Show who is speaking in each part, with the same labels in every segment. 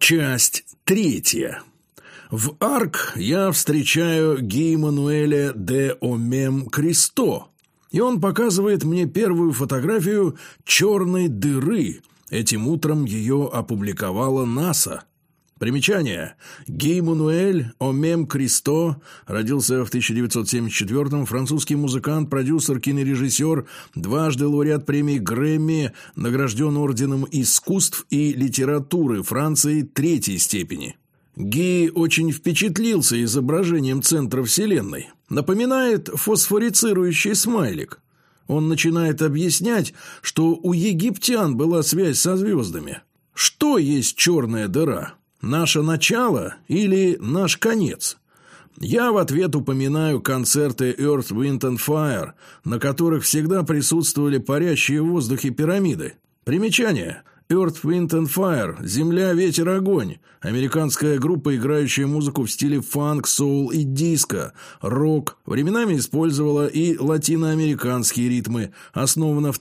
Speaker 1: Часть 3. В Арк я встречаю Ги-Мануэля де Омем-Кристо, и он показывает мне первую фотографию черной дыры. Этим утром ее опубликовала НАСА. Примечание. Ги-Мануэль Омем-Кристо родился в 1974-м, французский музыкант, продюсер, кинорежиссер, дважды лауреат премии Грэмми, награжден орденом искусств и литературы Франции 3-й степени. Ги очень впечатлился изображением центра Вселенной. Напоминает фосфорицирующий смайлик. Он начинает объяснять, что у египтян была связь со звездами. Что есть черная дыра? Наше начало или наш конец? Я в ответ упоминаю концерты Earth, Wind and Fire, на которых всегда присутствовали парящие в воздухе пирамиды. Примечание. Earth, Wind and Fire – «Земля, ветер, огонь». Американская группа, играющая музыку в стиле фанк, соул и диско. Рок. Временами использовала и латиноамериканские ритмы. Основана в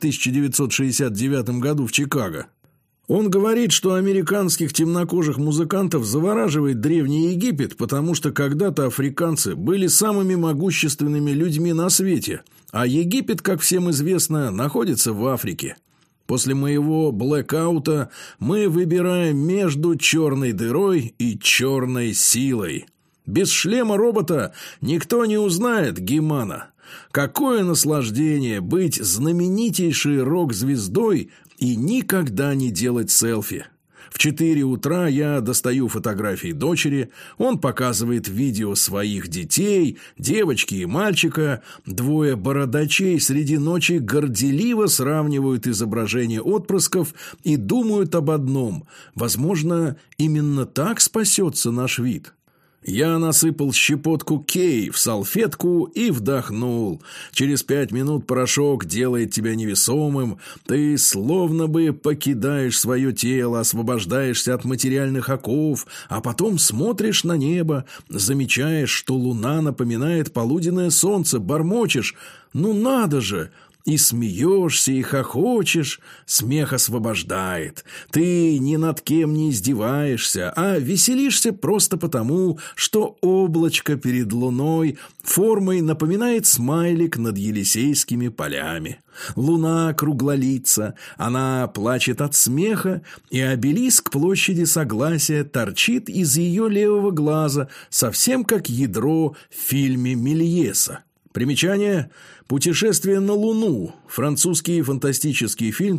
Speaker 1: 1969 году в Чикаго. Он говорит, что американских темнокожих музыкантов завораживает Древний Египет, потому что когда-то африканцы были самыми могущественными людьми на свете, а Египет, как всем известно, находится в Африке. После моего блэкаута мы выбираем между черной дырой и черной силой. Без шлема робота никто не узнает Гимана. Какое наслаждение быть знаменитейшей рок-звездой и никогда не делать селфи. В 4 утра я достаю фотографии дочери, он показывает видео своих детей, девочки и мальчика. 2 бородачей среди ночи горделиво сравнивают изображения отпрысков и думают об одном: возможно, именно так спасется наш вид. Я насыпал щепотку кей в салфетку и вдохнул. Через 5 минут порошок делает тебя невесомым. Ты словно бы покидаешь свое тело, освобождаешься от материальных оков, а потом смотришь на небо, замечаешь, что луна напоминает полуденное солнце, бормочешь: «Ну надо же!» И смеешься, и хохочешь. Смех освобождает. Ты ни над кем не издеваешься, а веселишься просто потому, что облачко перед луной формой напоминает смайлик над Елисейскими полями. Луна круглолица, она плачет от смеха, и обелиск площади Согласия торчит из ее левого глаза, совсем как ядро в фильме Мельеса. Примечание. «Путешествие на Луну» – французский фантастический фильм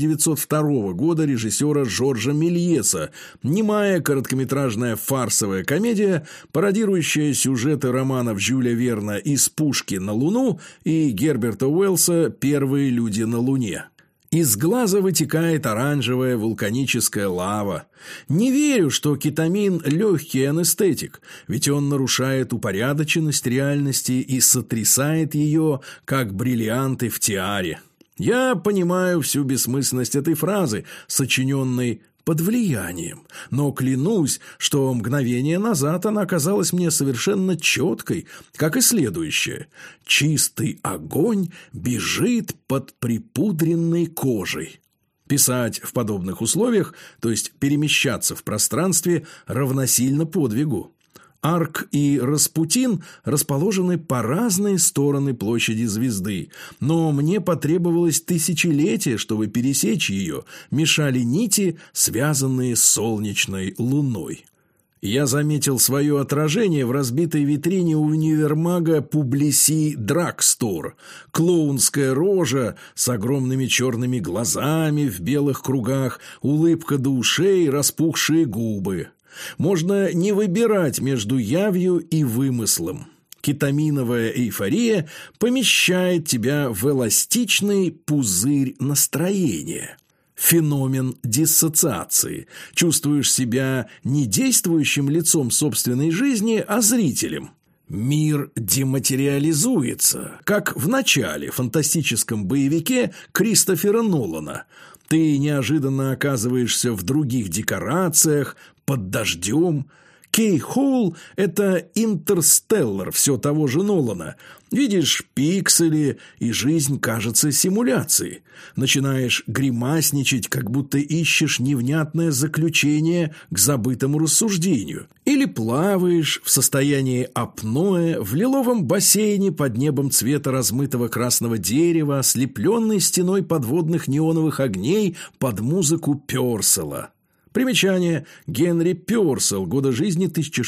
Speaker 1: 1902 года режиссера Жоржа Мельеса, немая короткометражная фарсовая комедия, пародирующая сюжеты романов Жюля Верна «Из пушки на Луну» и Герберта Уэллса «Первые люди на Луне». Из глаза вытекает оранжевая вулканическая лава. Не верю, что кетамин – легкий анестетик, ведь он нарушает упорядоченность реальности и сотрясает ее, как бриллианты в тиаре. Я понимаю всю бессмысленность этой фразы, сочиненной под влиянием, но клянусь, что мгновение назад она казалась мне совершенно четкой, как и следующее: «Чистый огонь бежит под припудренной кожей». Писать в подобных условиях, то есть перемещаться в пространстве, равносильно подвигу. Арк и Распутин расположены по разные стороны площади звезды, но мне потребовалось тысячелетие, чтобы пересечь ее, мешали нити, связанные с солнечной луной. Я заметил свое отражение в разбитой витрине универмага Publicis Drugstore. Клоунская рожа с огромными черными глазами в белых кругах, улыбка до ушей, распухшие губы. Можно не выбирать между явью и вымыслом. Кетаминовая эйфория помещает тебя в эластичный пузырь настроения. Феномен диссоциации. Чувствуешь себя не действующим лицом собственной жизни, а зрителем. Мир дематериализуется, как в начале фантастическом боевике Кристофера Нолана. Ты неожиданно оказываешься в других декорациях, под дождем. Кей-Хоул – это «Интерстеллар» все того же Нолана. Видишь пиксели, и жизнь кажется симуляцией. Начинаешь гримасничать, как будто ищешь невнятное заключение к забытому рассуждению. Или плаваешь в состоянии апноэ в лиловом бассейне под небом цвета размытого красного дерева, ослепленной стеной подводных неоновых огней под музыку Пёрселла. Примечание. Генри Пёрселл. Годы жизни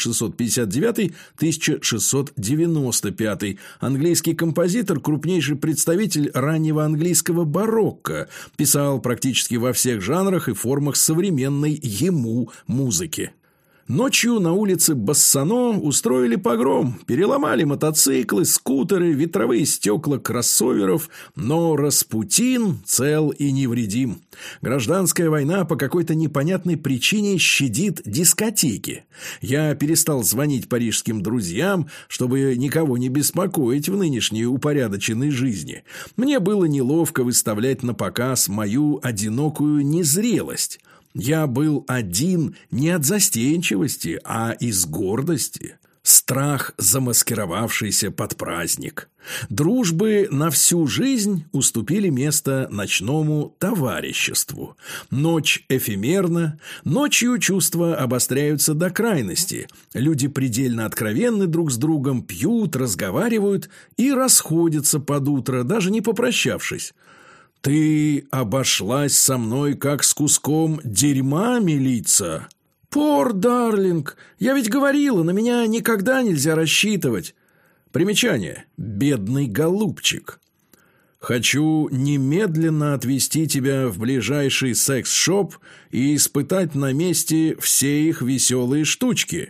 Speaker 1: 1659-1695. Английский композитор, крупнейший представитель раннего английского барокко. Писал практически во всех жанрах и формах современной ему музыки. Ночью на улице Бассано устроили погром, переломали мотоциклы, скутеры, ветровые стекла кроссоверов, но Распутин цел и невредим. Гражданская война по какой-то непонятной причине щадит дискотеки. Я перестал звонить парижским друзьям, чтобы никого не беспокоить в нынешней упорядоченной жизни. Мне было неловко выставлять на показ мою одинокую незрелость. Я был один не от застенчивости, а из гордости. Страх, замаскировавшийся под праздник. Дружбы на всю жизнь уступили место ночному товариществу. Ночь эфемерна, ночью чувства обостряются до крайности. Люди предельно откровенны друг с другом, пьют, разговаривают и расходятся под утро, даже не попрощавшись. «Ты обошлась со мной, как с куском дерьма, милица?» «Пор, дарлинг, я ведь говорила, на меня никогда нельзя рассчитывать». Примечание. «Бедный голубчик». «Хочу немедленно отвезти тебя в ближайший секс-шоп и испытать на месте все их веселые штучки».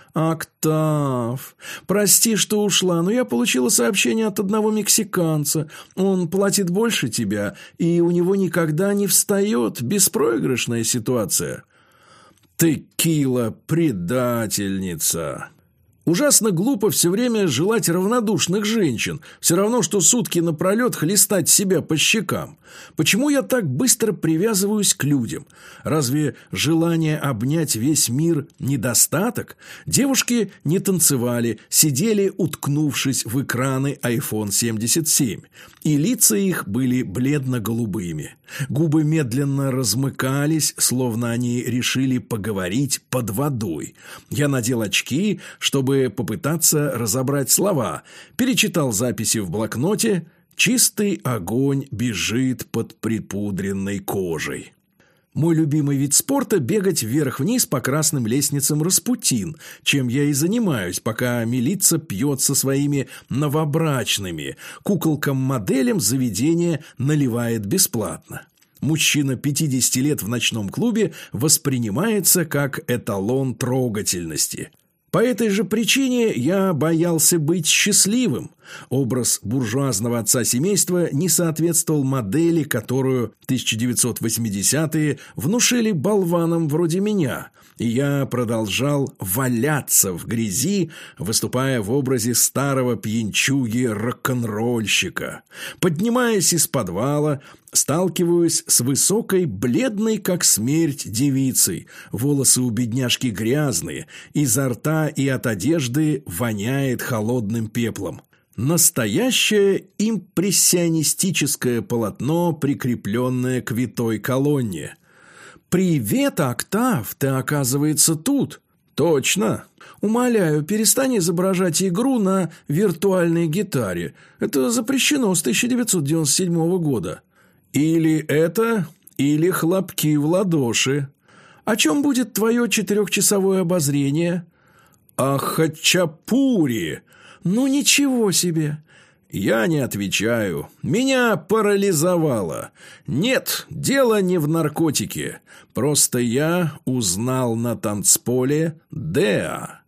Speaker 1: «Октав, прости, что ушла, но я получила сообщение от одного мексиканца. Он платит больше тебя, и у него никогда не встает. Беспроигрышная ситуация». «Текила, предательница!» Ужасно глупо все время желать равнодушных женщин, все равно, что сутки напролет хлестать себя по щекам. Почему я так быстро привязываюсь к людям? Разве желание обнять весь мир недостаток? Девушки не танцевали, сидели, уткнувшись в экраны iPhone 77, и лица их были бледно-голубыми. Губы медленно размыкались, словно они решили поговорить под водой. Я надел очки, чтобы попытаться разобрать слова, перечитал записи в блокноте. «Чистый огонь бежит под припудренной кожей». Мой любимый вид спорта – бегать вверх-вниз по красным лестницам Распутин, чем я и занимаюсь, пока милица пьет со своими новобрачными. Куколкам-моделям заведение наливает бесплатно. Мужчина 50 лет в ночном клубе воспринимается как эталон трогательности. По этой же причине я боялся быть счастливым. Образ буржуазного отца семейства не соответствовал модели, которую 1980-е внушили болванам вроде меня, и я продолжал валяться в грязи, выступая в образе старого пьянчуги-рок-н-ролльщика. Поднимаясь из подвала, сталкиваюсь с высокой, бледной, как смерть, девицей. Волосы у бедняжки грязные, изо рта и от одежды воняет холодным пеплом. Настоящее импрессионистическое полотно, прикрепленное к витой колонне. «Привет, Октав, ты, оказывается, тут». «Точно». «Умоляю, перестань изображать игру на виртуальной гитаре. Это запрещено с 1997 года». «Или это, или хлопки в ладоши». «О чем будет твое 4-часовое обозрение?» «О хачапури». «Ну ничего себе!» Я не отвечаю. Меня парализовало. Нет, дело не в наркотике. Просто я узнал на танцполе Деа.